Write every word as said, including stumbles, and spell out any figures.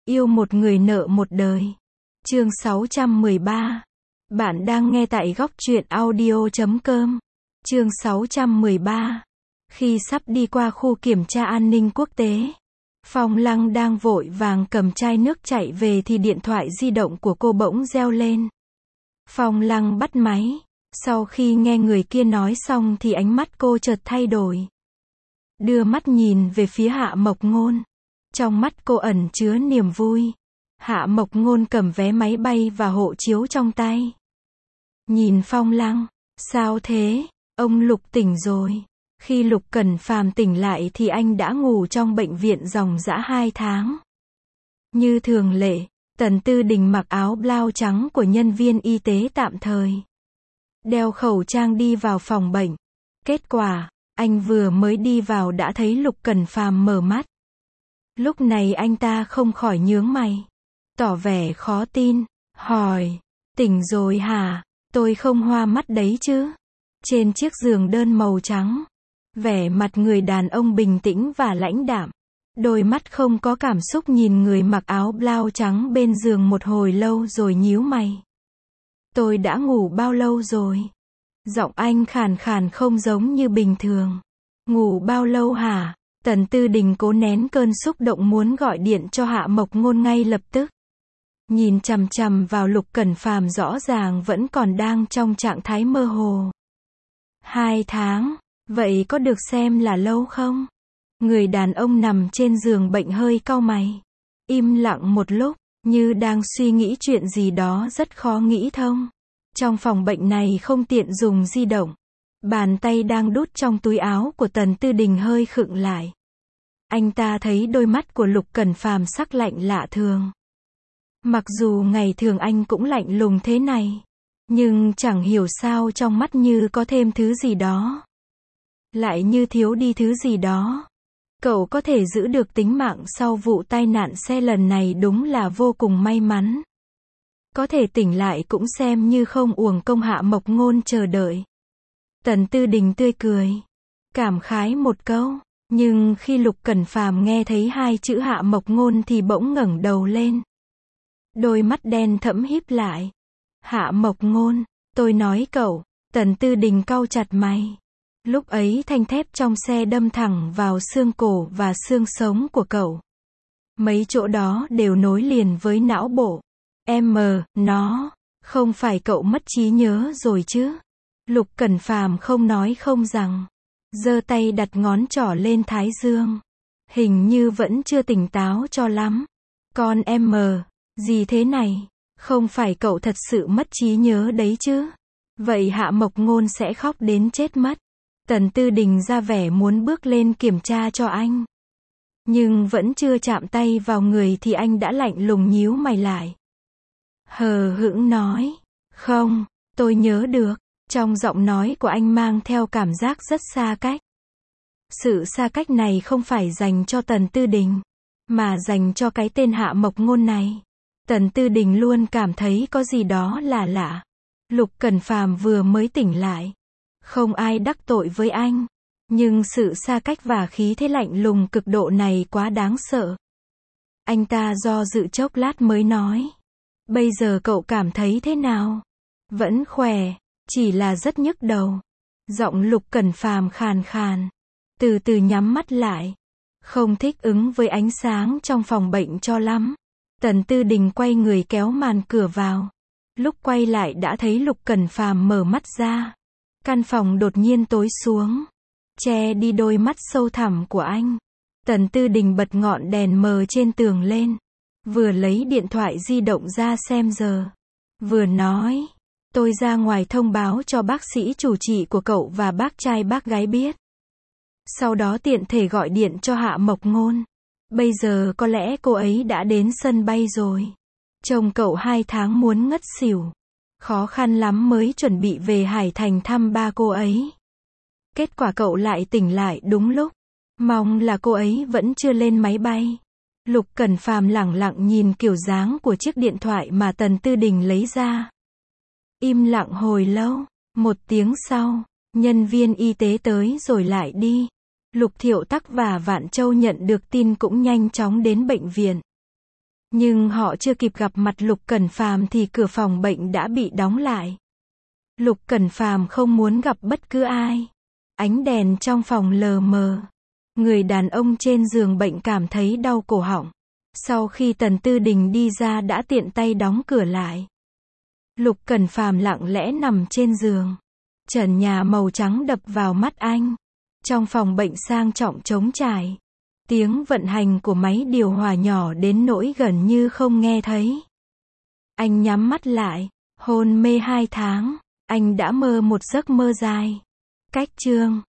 Yêu một người nợ một đời. Chương sáu trăm mười ba. Bạn đang nghe tại góc truyện audio chấm com. Chương sáu trăm mười ba. Khi sắp đi qua khu kiểm tra an ninh quốc tế, Phong Lăng đang vội vàng cầm chai nước chạy về thì điện thoại di động của cô bỗng reo lên. Phong Lăng bắt máy. Sau khi nghe người kia nói xong thì ánh mắt cô chợt thay đổi. Đưa mắt nhìn về phía Hạ Mộc Ngôn. Trong mắt cô ẩn chứa niềm vui. Hạ Mộc Ngôn cầm vé máy bay và hộ chiếu trong tay. Nhìn Phong Lăng, sao thế? Ông Lục tỉnh rồi. Khi Lục Cẩn Phàm tỉnh lại thì anh đã ngủ trong bệnh viện ròng rã hai tháng. Như thường lệ, Tần Tư Đình mặc áo blau trắng của nhân viên y tế tạm thời. Đeo khẩu trang đi vào phòng bệnh. Kết quả, anh vừa mới đi vào đã thấy Lục Cẩn Phàm mở mắt. Lúc này anh ta không khỏi nhướng mày, tỏ vẻ khó tin, hỏi, tỉnh rồi hả? Tôi không hoa mắt đấy chứ? Trên chiếc giường đơn màu trắng, vẻ mặt người đàn ông bình tĩnh và lãnh đạm. Đôi mắt không có cảm xúc nhìn người mặc áo blau trắng bên giường một hồi lâu rồi nhíu mày. Tôi đã ngủ bao lâu rồi? Giọng anh khàn khàn không giống như bình thường. Ngủ bao lâu hả? Tần Tư Đình cố nén cơn xúc động muốn gọi điện cho Hạ Mộc Ngôn ngay lập tức. Nhìn chằm chằm vào Lục Cẩn Phàm rõ ràng vẫn còn đang trong trạng thái mơ hồ. Hai tháng, vậy có được xem là lâu không? Người đàn ông nằm trên giường bệnh hơi cau mày. Im lặng một lúc, như đang suy nghĩ chuyện gì đó rất khó nghĩ thông. Trong phòng bệnh này không tiện dùng di động. Bàn tay đang đút trong túi áo của Tần Tư Đình hơi khựng lại. Anh ta thấy đôi mắt của Lục Cẩn Phàm sắc lạnh lạ thường. Mặc dù ngày thường anh cũng lạnh lùng thế này, nhưng chẳng hiểu sao trong mắt như có thêm thứ gì đó. Lại như thiếu đi thứ gì đó. Cậu có thể giữ được tính mạng sau vụ tai nạn xe lần này đúng là vô cùng may mắn. Có thể tỉnh lại cũng xem như không uổng công Hạ Mộc Ngôn chờ đợi. Tần Tư Đình tươi cười, cảm khái một câu, nhưng khi Lục Cẩn Phàm nghe thấy hai chữ Hạ Mộc Ngôn thì bỗng ngẩng đầu lên. Đôi mắt đen thẫm híp lại. Hạ Mộc Ngôn, tôi nói cậu. Tần Tư Đình cau chặt mày. Lúc ấy thanh thép trong xe đâm thẳng vào xương cổ và xương sống của cậu. Mấy chỗ đó đều nối liền với não bộ. Em mờ, nó, không phải cậu mất trí nhớ rồi chứ? Lục Cẩn Phàm không nói không rằng, giơ tay đặt ngón trỏ lên thái dương. Hình như vẫn chưa tỉnh táo cho lắm. Con em mờ, gì thế này? Không phải cậu thật sự mất trí nhớ đấy chứ? Vậy Hạ Mộc Ngôn sẽ khóc đến chết mất. Tần Tư Đình ra vẻ muốn bước lên kiểm tra cho anh. Nhưng vẫn chưa chạm tay vào người thì anh đã lạnh lùng nhíu mày lại. Hờ hững nói, không, tôi nhớ được. Trong giọng nói của anh mang theo cảm giác rất xa cách. Sự xa cách này không phải dành cho Tần Tư Đình, mà dành cho cái tên Hạ Mộc Ngôn này. Tần Tư Đình luôn cảm thấy có gì đó là lạ. Lục Cẩn Phàm vừa mới tỉnh lại. Không ai đắc tội với anh. Nhưng sự xa cách và khí thế lạnh lùng cực độ này quá đáng sợ. Anh ta do dự chốc lát mới nói. Bây giờ cậu cảm thấy thế nào? Vẫn khỏe, chỉ là rất nhức đầu. Giọng Lục Cẩn Phàm khàn khàn. Từ từ nhắm mắt lại. Không thích ứng với ánh sáng trong phòng bệnh cho lắm. Tần Tư Đình quay người kéo màn cửa vào. Lúc quay lại đã thấy Lục Cẩn Phàm mở mắt ra. Căn phòng đột nhiên tối xuống, che đi đôi mắt sâu thẳm của anh. Tần Tư Đình bật ngọn đèn mờ trên tường lên. Vừa lấy điện thoại di động ra xem giờ. Vừa nói, tôi ra ngoài thông báo cho bác sĩ chủ trị của cậu và bác trai bác gái biết. Sau đó tiện thể gọi điện cho Hạ Mộc Ngôn. Bây giờ có lẽ cô ấy đã đến sân bay rồi. Chồng cậu hai tháng muốn ngất xỉu. Khó khăn lắm mới chuẩn bị về Hải Thành thăm ba cô ấy. Kết quả cậu lại tỉnh lại đúng lúc. Mong là cô ấy vẫn chưa lên máy bay. Lục Cẩn Phàm lẳng lặng nhìn kiểu dáng của chiếc điện thoại mà Tần Tư Đình lấy ra. Im lặng hồi lâu. Một tiếng sau, nhân viên y tế tới rồi lại đi. Lục Thiệu Tắc và Vạn Châu nhận được tin cũng nhanh chóng đến bệnh viện. Nhưng họ chưa kịp gặp mặt Lục Cẩn Phàm thì cửa phòng bệnh đã bị đóng lại. Lục Cẩn Phàm không muốn gặp bất cứ ai. Ánh đèn trong phòng lờ mờ. Người đàn ông trên giường bệnh cảm thấy đau cổ họng. Sau khi Tần Tư Đình đi ra đã tiện tay đóng cửa lại. Lục Cẩn Phàm lặng lẽ nằm trên giường. Trần nhà màu trắng đập vào mắt anh. Trong phòng bệnh sang trọng trống trải. Tiếng vận hành của máy điều hòa nhỏ đến nỗi gần như không nghe thấy. Anh nhắm mắt lại. Hôn mê hai tháng. Anh đã mơ một giấc mơ dài. Cách chương